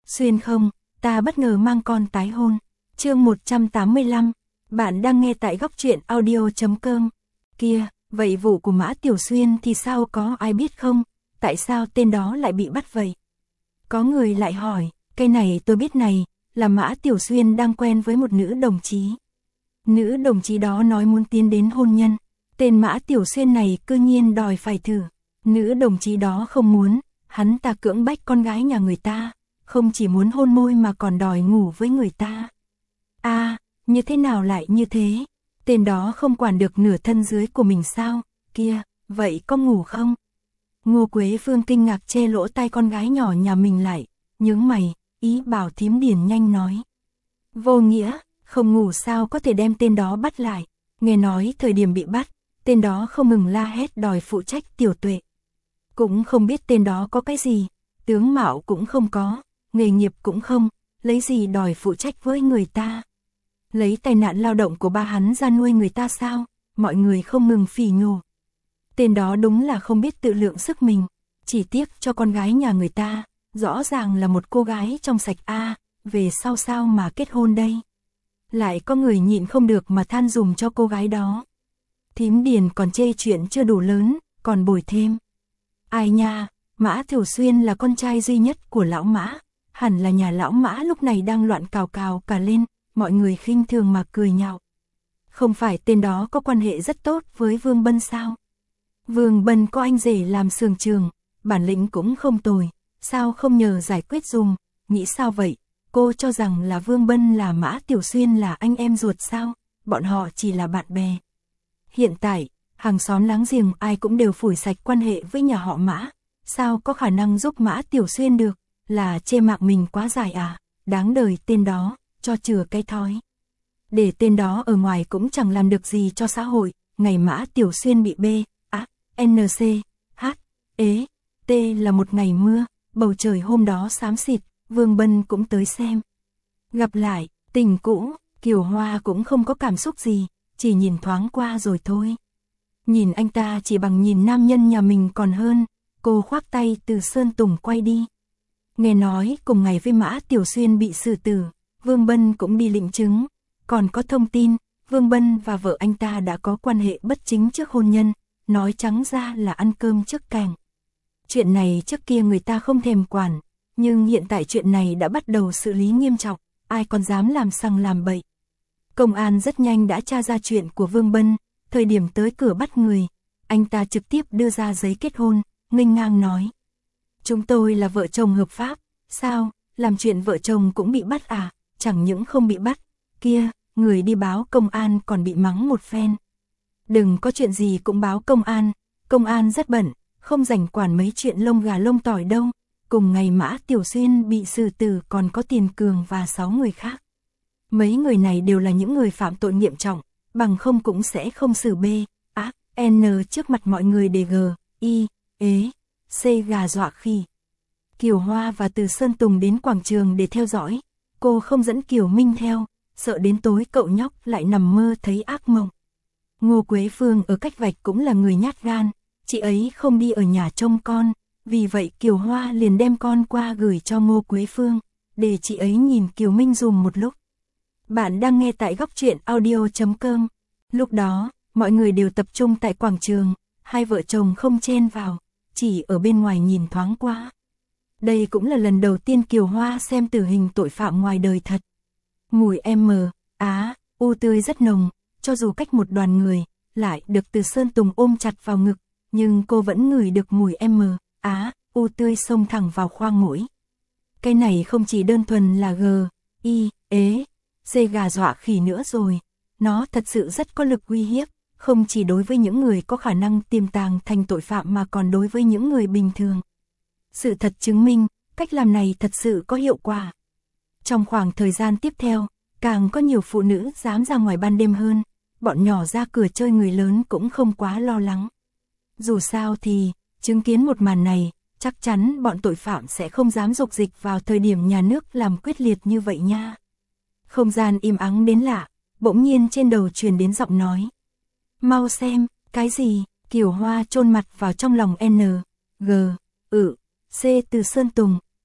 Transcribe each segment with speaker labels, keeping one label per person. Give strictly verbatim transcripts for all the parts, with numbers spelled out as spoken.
Speaker 1: Xuyên không, ta bất ngờ mang con tái hôn. Chương một trăm tám mươi lăm, bạn đang nghe tại góc truyện audio chấm com. Kia, vậy vụ của Mã Tiểu Xuyên thì sao, có ai biết không? Tại sao tên đó lại bị bắt vậy? Có người lại hỏi, cái này tôi biết này, là Mã Tiểu Xuyên đang quen với một nữ đồng chí. Nữ đồng chí đó nói muốn tiến đến hôn nhân. Tên Mã Tiểu Xuyên này cư nhiên đòi phải thử. Nữ đồng chí đó không muốn, hắn ta cưỡng bách con gái nhà người ta. Không chỉ muốn hôn môi mà còn đòi ngủ với người ta. À, như thế nào lại như thế? Tên đó không quản được nửa thân dưới của mình sao? Kia, vậy có ngủ không? Ngô Quế Phương kinh ngạc che lỗ tai con gái nhỏ nhà mình lại, nhướng mày, ý bảo thím Điền nhanh nói. Vô nghĩa, không ngủ sao có thể đem tên đó bắt lại? Nghe nói thời điểm bị bắt, tên đó không ngừng la hét đòi phụ trách Tiểu Tuệ. Cũng không biết tên đó có cái gì, tướng mạo cũng không có, nghề nghiệp cũng không, lấy gì đòi phụ trách với người ta. Lấy tai nạn lao động của ba hắn ra nuôi người ta sao? Mọi người không ngừng phỉ nhổ. Tên đó đúng là không biết tự lượng sức mình, chỉ tiếc cho con gái nhà người ta, rõ ràng là một cô gái trong sạch a, à, về sau sao mà kết hôn đây? Lại có người nhịn không được mà than dùm cho cô gái đó. Thím Điền còn chê chuyện chưa đủ lớn, còn bồi thêm. Ai nha, Mã Tiểu Xuyên là con trai duy nhất của lão Mã, hẳn là nhà lão Mã lúc này đang loạn cào cào cả lên, mọi người khinh thường mà cười nhạo. Không phải tên đó có quan hệ rất tốt với Vương Bân sao? Vương Bân có anh rể làm xưởng trường, bản lĩnh cũng không tồi, sao không nhờ giải quyết dùm, nghĩ sao vậy? Cô cho rằng là Vương Bân là Mã Tiểu Xuyên là anh em ruột sao? Bọn họ chỉ là bạn bè. Hiện tại, hàng xóm láng giềng ai cũng đều phủi sạch quan hệ với nhà họ Mã, sao có khả năng giúp Mã Tiểu Xuyên được, là chê mạng mình quá dài à? Đáng đời tên đó, cho chừa cái thói. Để tên đó ở ngoài cũng chẳng làm được gì cho xã hội, ngày Mã Tiểu Xuyên bị B, A, N C, H, ế, T là một ngày mưa, bầu trời hôm đó xám xịt, Vương Bân cũng tới xem. Gặp lại, tình cũ, Kiều Hoa cũng không có cảm xúc gì, chỉ nhìn thoáng qua rồi thôi. Nhìn anh ta chỉ bằng nhìn nam nhân nhà mình còn hơn, cô khoác tay từ Sơn Tùng quay đi. Nghe nói cùng ngày với Mã Tiểu Xuyên bị xử tử, Vương Bân cũng đi lĩnh chứng, còn có thông tin, Vương Bân và vợ anh ta đã có quan hệ bất chính trước hôn nhân, nói trắng ra là ăn cơm trước cành. Chuyện này trước kia người ta không thèm quản, nhưng hiện tại chuyện này đã bắt đầu xử lý nghiêm trọng, ai còn dám làm sằng làm bậy. Công an rất nhanh đã tra ra chuyện của Vương Bân, thời điểm tới cửa bắt người, anh ta trực tiếp đưa ra giấy kết hôn, nghênh ngang nói. Chúng tôi là vợ chồng hợp pháp, sao, làm chuyện vợ chồng cũng bị bắt à, chẳng những không bị bắt, kia, người đi báo công an còn bị mắng một phen. Đừng có chuyện gì cũng báo công an, công an rất bận, không rảnh quản mấy chuyện lông gà lông tỏi đâu. Cùng ngày Mã Tiểu Xuyên bị xử tử còn có Tiền Cường và sáu người khác. Mấy người này đều là những người phạm tội nghiêm trọng, bằng không cũng sẽ không xử B, A, N trước mặt mọi người để G, I, ế, C gà dọa khỉ. Kiều Hoa và Từ Sơn Tùng đến quảng trường để theo dõi, cô không dẫn Kiều Minh theo, sợ đến tối cậu nhóc lại nằm mơ thấy ác mộng. Ngô Quế Phương ở cách vạch cũng là người nhát gan, chị ấy không đi ở nhà trông con, vì vậy Kiều Hoa liền đem con qua gửi cho Ngô Quế Phương, để chị ấy nhìn Kiều Minh dùm một lúc. Bạn đang nghe tại góc truyện audio chấm com. Lúc đó, mọi người đều tập trung tại quảng trường, hai vợ chồng không chen vào, chỉ ở bên ngoài nhìn thoáng qua. Đây cũng là lần đầu tiên Kiều Hoa xem tử hình tội phạm ngoài đời thật. Mùi M, Á, U tươi rất nồng, cho dù cách một đoàn người, lại được Từ Sơn Tùng ôm chặt vào ngực, nhưng cô vẫn ngửi được mùi M, Á, U tươi xông thẳng vào khoang mũi. Cái này không chỉ đơn thuần là G, I, ế, C gà dọa khỉ nữa rồi, nó thật sự rất có lực uy hiếp, không chỉ đối với những người có khả năng tiềm tàng thành tội phạm mà còn đối với những người bình thường. Sự thật chứng minh, cách làm này thật sự có hiệu quả. Trong khoảng thời gian tiếp theo, càng có nhiều phụ nữ dám ra ngoài ban đêm hơn, bọn nhỏ ra cửa chơi người lớn cũng không quá lo lắng. Dù sao thì, chứng kiến một màn này, chắc chắn bọn tội phạm sẽ không dám dục dịch vào thời điểm nhà nước làm quyết liệt như vậy nha. Không gian im ắng đến lạ, bỗng nhiên trên đầu truyền đến giọng nói. Mau xem, cái gì? Kiều Hoa chôn mặt vào trong lòng N, G, ự, C Từ Sơn Tùng,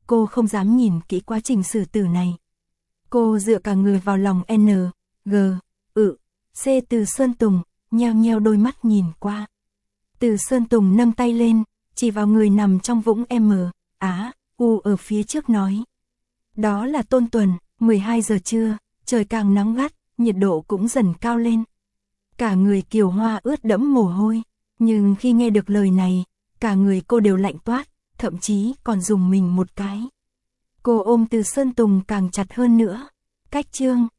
Speaker 1: cô không dám nhìn kỹ quá trình xử tử này. Cô dựa cả người vào lòng N, G, ự, C Từ Sơn Tùng, nheo nheo đôi mắt nhìn qua. Từ Sơn Tùng nâng tay lên, chỉ vào người nằm trong vũng M, Á, U ở phía trước nói. Đó là Tôn Tuần. Mười hai giờ trưa, trời càng nắng gắt, nhiệt độ cũng dần cao lên. Cả người Kiều Hoa ướt đẫm mồ hôi, nhưng khi nghe được lời này, cả người cô đều lạnh toát, thậm chí còn rùng mình một cái. Cô ôm Từ Sơn Tùng càng chặt hơn nữa. Cách chương